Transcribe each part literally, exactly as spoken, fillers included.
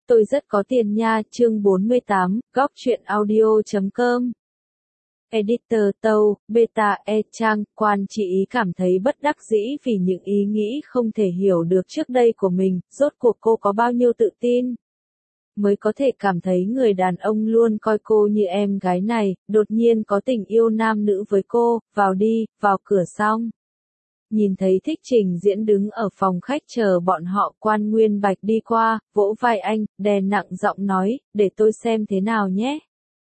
Tôi rất có tiền nha, chương bốn mươi tám, góc truyện audio chấm com. Editor Tâu, Beta E Trang, Quan chị ý cảm thấy bất đắc dĩ vì những ý nghĩ không thể hiểu được trước đây của mình, rốt cuộc cô có bao nhiêu tự tin. Mới có thể cảm thấy người đàn ông luôn coi cô như em gái này, đột nhiên có tình yêu nam nữ với cô, vào đi, vào cửa xong. Nhìn thấy Thích Trình Diễn đứng ở phòng khách chờ bọn họ, Quan Nguyên Bạch đi qua, vỗ vai anh, đè nặng giọng nói, để tôi xem thế nào nhé.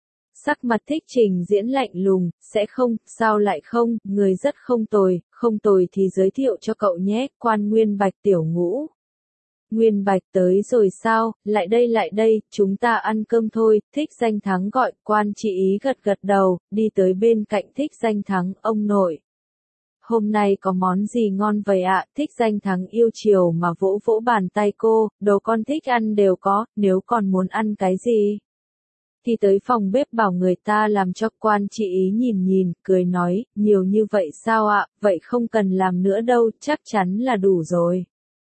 Sắc mặt Thích Trình Diễn lạnh lùng, sẽ không, sao lại không, người rất không tồi, không tồi thì giới thiệu cho cậu nhé, Quan Nguyên Bạch tiểu ngũ. Nguyên Bạch tới rồi sao, lại đây lại đây, chúng ta ăn cơm thôi, Thích Danh Thắng gọi, Quan chị ý gật gật đầu, đi tới bên cạnh Thích Danh Thắng, ông nội. Hôm nay có món gì ngon vậy ạ? Thích Danh Thắng yêu chiều mà vỗ vỗ bàn tay cô, đồ con thích ăn đều có, nếu còn muốn ăn cái gì? Thì tới phòng bếp bảo người ta làm cho. Quan chị ý nhìn nhìn, cười nói, nhiều như vậy sao ạ, vậy không cần làm nữa đâu, chắc chắn là đủ rồi.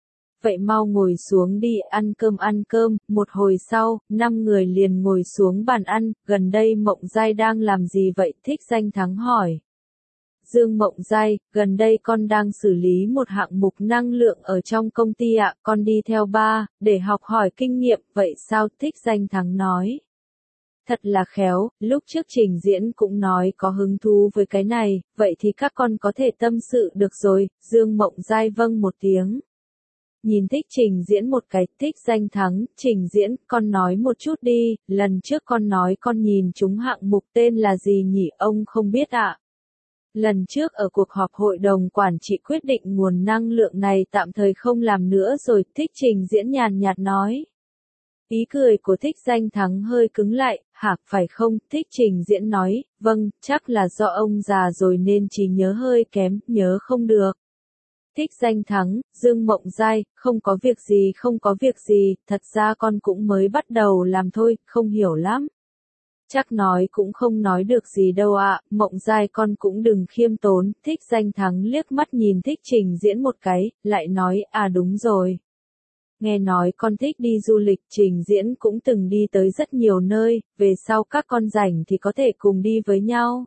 Vậy mau ngồi xuống đi, ăn cơm ăn cơm, một hồi sau, năm người liền ngồi xuống bàn ăn, gần đây Mộng Giai đang làm gì vậy? Thích Danh Thắng hỏi. Dương Mộng Giai, gần đây con đang xử lý một hạng mục năng lượng ở trong công ty ạ, con đi theo ba, để học hỏi kinh nghiệm, vậy sao? Thích Danh Thắng nói. Thật là khéo, lúc trước Trình Diễn cũng nói có hứng thú với cái này, vậy thì các con có thể tâm sự được rồi, Dương Mộng Giai vâng một tiếng. Nhìn Thích Trình Diễn một cái, Thích Danh Thắng, Trình Diễn, con nói một chút đi, lần trước con nói con nhìn chúng hạng mục tên là gì nhỉ, ông không biết ạ. Lần trước ở cuộc họp hội đồng quản trị quyết định nguồn năng lượng này tạm thời không làm nữa rồi, Thích Trình Diễn nhàn nhạt nói. Ý cười của Thích Danh Thắng hơi cứng lại, hả, phải không? Thích Trình Diễn nói, vâng, chắc là do ông già rồi nên trí nhớ hơi kém, nhớ không được. Thích Danh Thắng, Dương Mộng Giai, không có việc gì không có việc gì, thật ra con cũng mới bắt đầu làm thôi, không hiểu lắm. Chắc nói cũng không nói được gì đâu ạ, Mộng Giai con cũng đừng khiêm tốn, Thích Danh Thắng liếc mắt nhìn Thích Trình Diễn một cái, lại nói, à đúng rồi. Nghe nói con thích đi du lịch, Trình Diễn cũng từng đi tới rất nhiều nơi, về sau các con rảnh thì có thể cùng đi với nhau.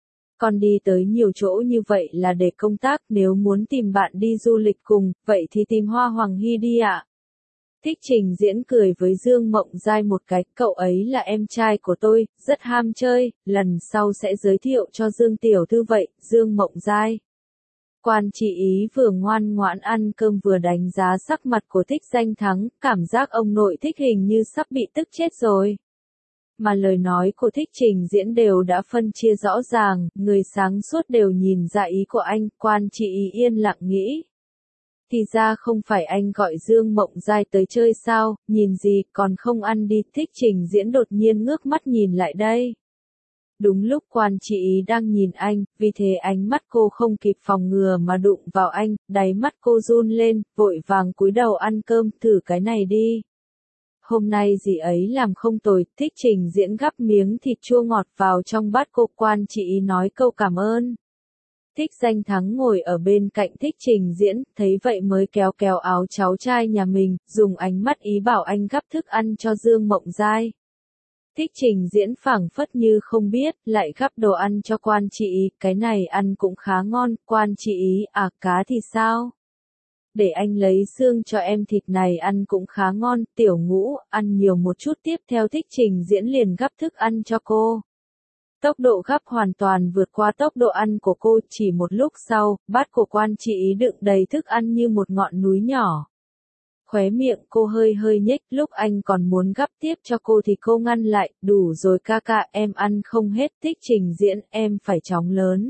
Con đi tới nhiều chỗ như vậy là để công tác, nếu muốn tìm bạn đi du lịch cùng, vậy thì tìm Hoa Hoàng Hy đi ạ. Thích Trình Diễn cười với Dương Mộng Giai một cái, cậu ấy là em trai của tôi, rất ham chơi, lần sau sẽ giới thiệu cho Dương Tiểu Thư vậy, Dương Mộng Giai. Quan chị ý vừa ngoan ngoãn ăn cơm vừa đánh giá sắc mặt của Thích Danh Thắng, cảm giác ông nội Thích hình như sắp bị tức chết rồi. Mà lời nói của Thích Trình Diễn đều đã phân chia rõ ràng, người sáng suốt đều nhìn ra ý của anh, quan chị ý yên lặng nghĩ. Thì ra không phải anh gọi Dương Mộng Giai tới chơi sao, nhìn gì, còn không ăn đi, Thích Trình Diễn đột nhiên ngước mắt nhìn lại đây. Đúng lúc quan chị ý đang nhìn anh, vì thế ánh mắt cô không kịp phòng ngừa mà đụng vào anh, đáy mắt cô run lên, vội vàng cúi đầu ăn cơm, thử cái này đi. Hôm nay gì ấy làm không tồi, Thích Trình Diễn gắp miếng thịt chua ngọt vào trong bát cô, quan chị ý nói câu cảm ơn. Thích Danh Thắng ngồi ở bên cạnh Thích Trình Diễn, thấy vậy mới kéo kéo áo cháu trai nhà mình, dùng ánh mắt ý bảo anh gắp thức ăn cho Dương Mộng Giai. Thích Trình Diễn phảng phất như không biết, lại gắp đồ ăn cho quan chị ý, cái này ăn cũng khá ngon, quan chị ý, à cá thì sao? Để anh lấy xương cho em, thịt này ăn cũng khá ngon, tiểu ngũ, ăn nhiều một chút. Tiếp theo Thích Trình Diễn liền gắp thức ăn cho cô. Tốc độ gắp hoàn toàn vượt qua tốc độ ăn của cô, chỉ một lúc sau, bát của quan chị ý đựng đầy thức ăn như một ngọn núi nhỏ. Khóe miệng cô hơi hơi nhếch, lúc anh còn muốn gắp tiếp cho cô thì cô ngăn lại, đủ rồi ca ca, em ăn không hết. Thích Trình Diễn, em phải chóng lớn.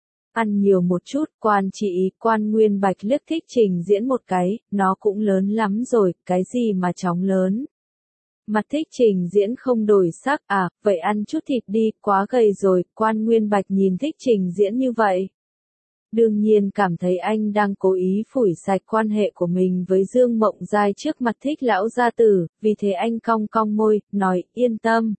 Ăn nhiều một chút, quan chị ý, quan Nguyên Bạch liếc Thích Trình Diễn một cái, nó cũng lớn lắm rồi, cái gì mà chóng lớn. Mặt Thích Trình Diễn không đổi sắc, à, vậy ăn chút thịt đi, quá gầy rồi, quan Nguyên Bạch nhìn Thích Trình Diễn như vậy. Đương nhiên cảm thấy anh đang cố ý phủi sạch quan hệ của mình với Dương Mộng Giai trước mặt Thích lão gia tử, vì thế anh cong cong môi, nói, yên tâm.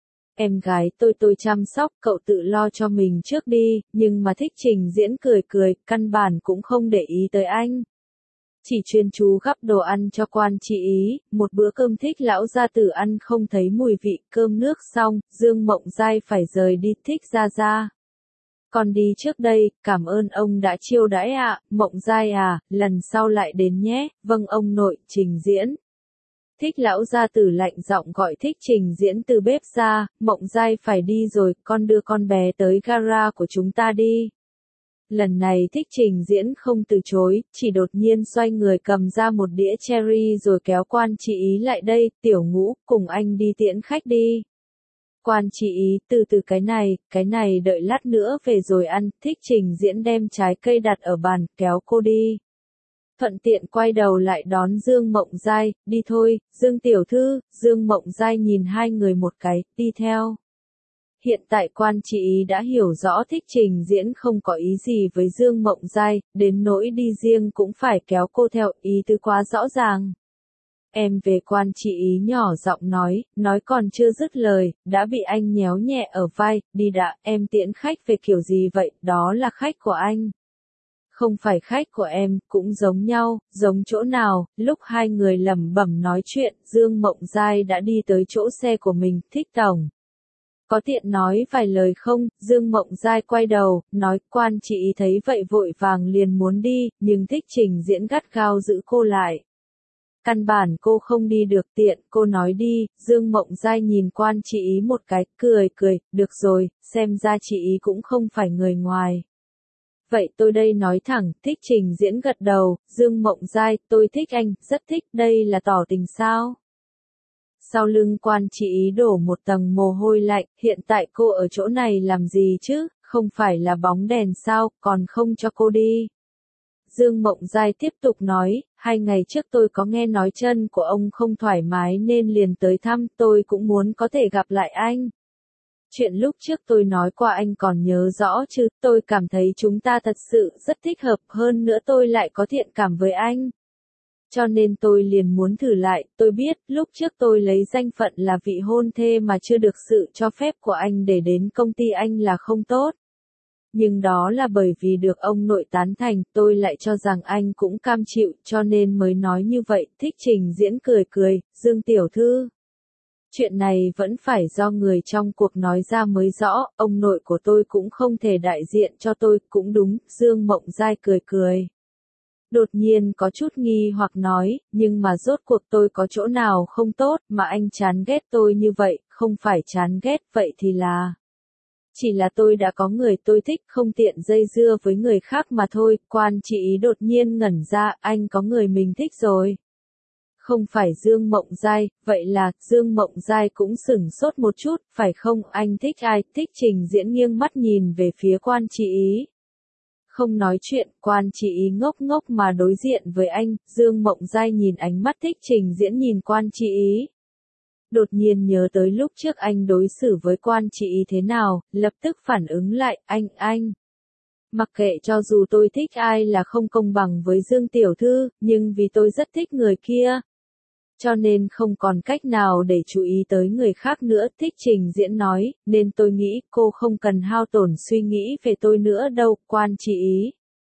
Em gái tôi tôi chăm sóc, cậu tự lo cho mình trước đi, nhưng mà Thích Trình Diễn cười cười, căn bản cũng không để ý tới anh. chỉ chuyên chú gắp đồ ăn cho quan chị ý, một bữa cơm thích lão gia tử ăn không thấy mùi vị, cơm nước xong, Dương Mộng Giai phải rời đi. Thích gia gia, con đi trước đây, cảm ơn ông đã chiêu đãi ạ. Mộng Giai à, lần sau lại đến nhé. Vâng ông nội. Trình Diễn. Thích lão gia tử lạnh giọng gọi Thích Trình Diễn từ bếp ra. Mộng Giai phải đi rồi, con đưa con bé tới gara của chúng ta đi. Lần này Thích Trình Diễn không từ chối, chỉ đột nhiên xoay người cầm ra một đĩa cherry rồi kéo quan chị ý lại đây. Tiểu Ngũ, cùng anh đi tiễn khách đi. Quan chị ý, từ từ cái này, cái này đợi lát nữa về rồi ăn. Thích Trình Diễn đem trái cây đặt ở bàn, kéo cô đi. Thuận tiện quay đầu lại đón Dương Mộng Giai. Đi thôi, Dương tiểu thư. Dương Mộng Giai nhìn hai người một cái, đi theo. Hiện tại quan chị ý đã hiểu rõ Thích Trình Diễn không có ý gì với Dương Mộng Giai, đến nỗi đi riêng cũng phải kéo cô theo, ý tứ quá rõ ràng. Em về. Quan chị ý nhỏ giọng nói, nói còn chưa dứt lời, đã bị anh nhéo nhẹ ở vai. Đi đã, em tiễn khách về kiểu gì vậy, đó là khách của anh. Không phải khách của em, cũng giống nhau. Giống chỗ nào? Lúc hai người lẩm bẩm nói chuyện, Dương Mộng Giai đã đi tới chỗ xe của mình. Thích tổng, có tiện nói vài lời không? Dương Mộng Giai quay đầu, nói. Quan chị ý thấy vậy vội vàng liền muốn đi, nhưng Thích Trình Diễn gắt gao giữ cô lại. Căn bản cô không đi được, tiện, cô nói đi. Dương Mộng Giai nhìn quan chị ý một cái, cười cười, được rồi, xem ra chị ý cũng không phải người ngoài. Vậy tôi đây nói thẳng. Thích Trình Diễn gật đầu. Dương Mộng Giai, tôi thích anh, rất thích, đây là tỏ tình sao? Sau lưng quan chị ý đổ một tầng mồ hôi lạnh, hiện tại cô ở chỗ này làm gì chứ, không phải là bóng đèn sao, còn không cho cô đi. Dương Mộng Giai tiếp tục nói, hai ngày trước tôi có nghe nói chân của ông không thoải mái nên liền tới thăm, tôi cũng muốn có thể gặp lại anh. Chuyện lúc trước tôi nói qua anh còn nhớ rõ chứ, tôi cảm thấy chúng ta thật sự rất thích hợp, hơn nữa tôi lại có thiện cảm với anh. Cho nên tôi liền muốn thử lại. Tôi biết, lúc trước tôi lấy danh phận là vị hôn thê mà chưa được sự cho phép của anh để đến công ty anh là không tốt. Nhưng đó là bởi vì được ông nội tán thành, tôi lại cho rằng anh cũng cam chịu, cho nên mới nói như vậy. Thích Trình Diễn cười cười, Dương tiểu thư, chuyện này vẫn phải do người trong cuộc nói ra mới rõ, ông nội của tôi cũng không thể đại diện cho tôi, cũng đúng. Dương Mộng Giai cười cười. Đột nhiên có chút nghi hoặc nói, nhưng mà rốt cuộc tôi có chỗ nào không tốt mà anh chán ghét tôi như vậy? Không phải chán ghét, vậy thì là... Chỉ là tôi đã có người tôi thích, không tiện dây dưa với người khác mà thôi. Quan chị ý đột nhiên ngẩn ra, anh có người mình thích rồi. Không phải Dương Mộng Giai, vậy là, Dương Mộng Giai cũng sửng sốt một chút, phải không, anh thích ai? Thích Trình Diễn nghiêng mắt nhìn về phía quan chị ý. Không nói chuyện, quan chị ý ngốc ngốc mà đối diện với anh. Dương Mộng Giai nhìn ánh mắt Thích Trình Diễn nhìn quan chị ý. Đột nhiên nhớ tới lúc trước anh đối xử với quan chị ý thế nào, lập tức phản ứng lại, anh, anh. Mặc kệ cho dù tôi thích ai là không công bằng với Dương tiểu thư, nhưng vì tôi rất thích người kia. Cho nên không còn cách nào để chú ý tới người khác nữa. Thích Trình Diễn nói, nên tôi nghĩ cô không cần hao tổn suy nghĩ về tôi nữa đâu. Quan chị ý,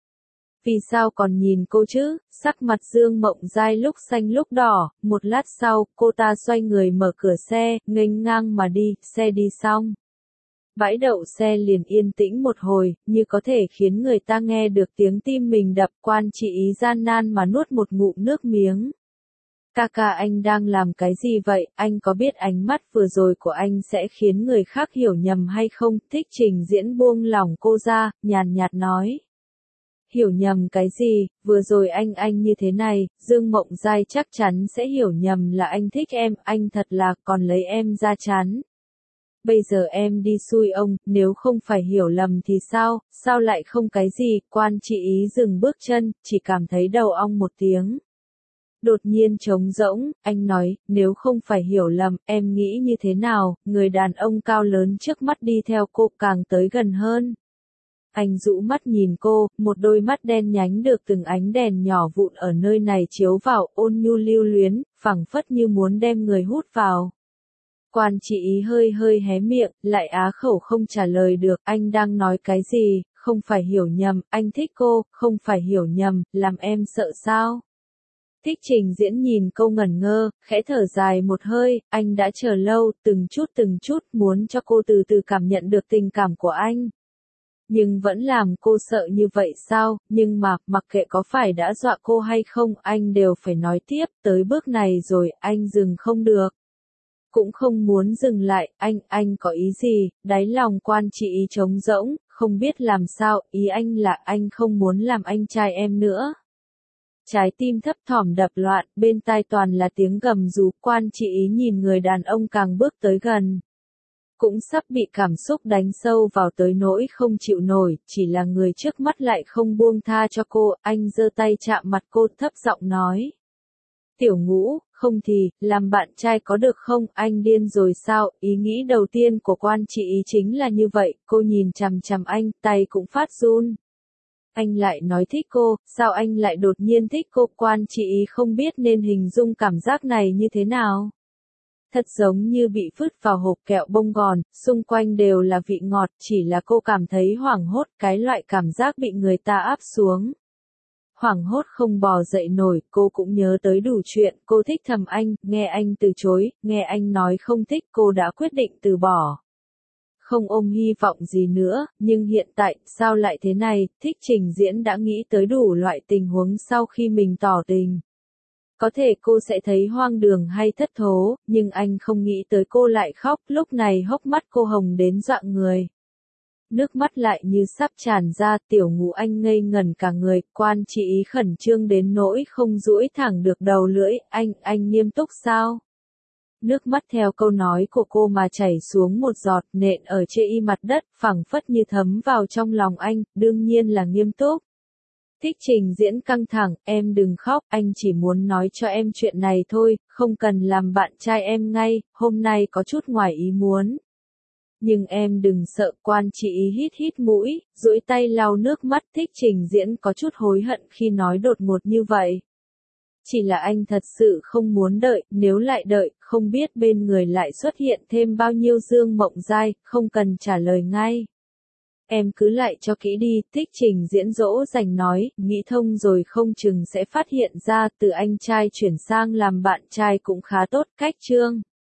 vì sao còn nhìn cô chứ? Sắc mặt Dương Mộng Giai lúc xanh lúc đỏ. Một lát sau, cô ta xoay người mở cửa xe, nghênh ngang mà đi. Xe đi xong, bãi đậu xe liền yên tĩnh một hồi, như có thể khiến người ta nghe được tiếng tim mình đập. Quan chị ý gian nan mà nuốt một ngụm nước miếng. Ca ca, anh đang làm cái gì vậy? Anh có biết ánh mắt vừa rồi của anh sẽ khiến người khác hiểu nhầm hay không? Thích Trình Diễn buông lỏng cô ra, nhàn nhạt nói. Hiểu nhầm cái gì? Vừa rồi anh anh như thế này, Dương Mộng Giai chắc chắn sẽ hiểu nhầm là anh thích em, anh thật là còn lấy em ra chán. Bây giờ em đi xui ông, nếu không phải hiểu lầm thì sao, sao lại không cái gì? Quan chị ý dừng bước chân, chỉ cảm thấy đầu ong một tiếng. Đột nhiên trống rỗng, anh nói, nếu không phải hiểu lầm, em nghĩ như thế nào? Người đàn ông cao lớn trước mắt đi theo cô càng tới gần hơn. Anh rũ mắt nhìn cô, một đôi mắt đen nhánh được từng ánh đèn nhỏ vụn ở nơi này chiếu vào, ôn nhu lưu luyến, phảng phất như muốn đem người hút vào. Quan chị ý hơi hơi hé miệng, lại á khẩu không trả lời được, anh đang nói cái gì? Không phải hiểu nhầm, anh thích cô, không phải hiểu nhầm, làm em sợ sao? Thích Trình Diễn nhìn cô ngẩn ngơ, khẽ thở dài một hơi, anh đã chờ lâu, từng chút từng chút muốn cho cô từ từ cảm nhận được tình cảm của anh. Nhưng vẫn làm cô sợ như vậy sao, nhưng mà, mặc kệ có phải đã dọa cô hay không, anh đều phải nói tiếp, tới bước này rồi, anh dừng không được. Cũng không muốn dừng lại, anh, anh có ý gì, đáy lòng Quan Chỉ Ý trống rỗng, không biết làm sao, ý anh là anh không muốn làm anh trai em nữa. Trái tim thấp thỏm đập loạn, bên tai toàn là tiếng gầm rú, Quan Chỉ Ý nhìn người đàn ông càng bước tới gần. Cũng sắp bị cảm xúc đánh sâu vào tới nỗi không chịu nổi, chỉ là người trước mắt lại không buông tha cho cô, anh giơ tay chạm mặt cô thấp giọng nói. Tiểu Ngũ, không thì, làm bạn trai có được không, anh điên rồi sao, ý nghĩ đầu tiên của Quan Chỉ Ý chính là như vậy, cô nhìn chằm chằm anh, tay cũng phát run. Anh lại nói thích cô, sao anh lại đột nhiên thích cô, Quan Chỉ Ý không biết nên hình dung cảm giác này như thế nào. Thật giống như bị vứt vào hộp kẹo bông gòn, xung quanh đều là vị ngọt, chỉ là cô cảm thấy hoảng hốt, cái loại cảm giác bị người ta áp xuống. Hoảng hốt không bò dậy nổi, cô cũng nhớ tới đủ chuyện, cô thích thầm anh, nghe anh từ chối, nghe anh nói không thích, cô đã quyết định từ bỏ. Không ôm hy vọng gì nữa, nhưng hiện tại, sao lại thế này, Thích Trình Diễn đã nghĩ tới đủ loại tình huống sau khi mình tỏ tình. Có thể cô sẽ thấy hoang đường hay thất thố, nhưng anh không nghĩ tới cô lại khóc, lúc này hốc mắt cô hồng đến dọa người. Nước mắt lại như sắp tràn ra, Tiểu Ngũ anh ngây ngẩn cả người, Quan Chỉ Ý khẩn trương đến nỗi không duỗi thẳng được đầu lưỡi, anh, anh nghiêm túc sao? Nước mắt theo câu nói của cô mà chảy xuống một giọt, nện ở trên y mặt đất, phẳng phất như thấm vào trong lòng anh, đương nhiên là nghiêm túc. Thích Trình Diễn căng thẳng, em đừng khóc, anh chỉ muốn nói cho em chuyện này thôi, không cần làm bạn trai em ngay, hôm nay có chút ngoài ý muốn. Nhưng em đừng sợ, Quan Chỉ Ý hít hít mũi, duỗi tay lau nước mắt. Thích Trình Diễn có chút hối hận khi nói đột ngột như vậy. Chỉ là anh thật sự không muốn đợi, nếu lại đợi, không biết bên người lại xuất hiện thêm bao nhiêu dương mộng giai, không cần trả lời ngay. Em cứ lại cho kỹ đi, Thích Trình Diễn dỗ dành nói, nghĩ thông rồi không chừng sẽ phát hiện ra từ anh trai chuyển sang làm bạn trai cũng khá tốt, cách chương.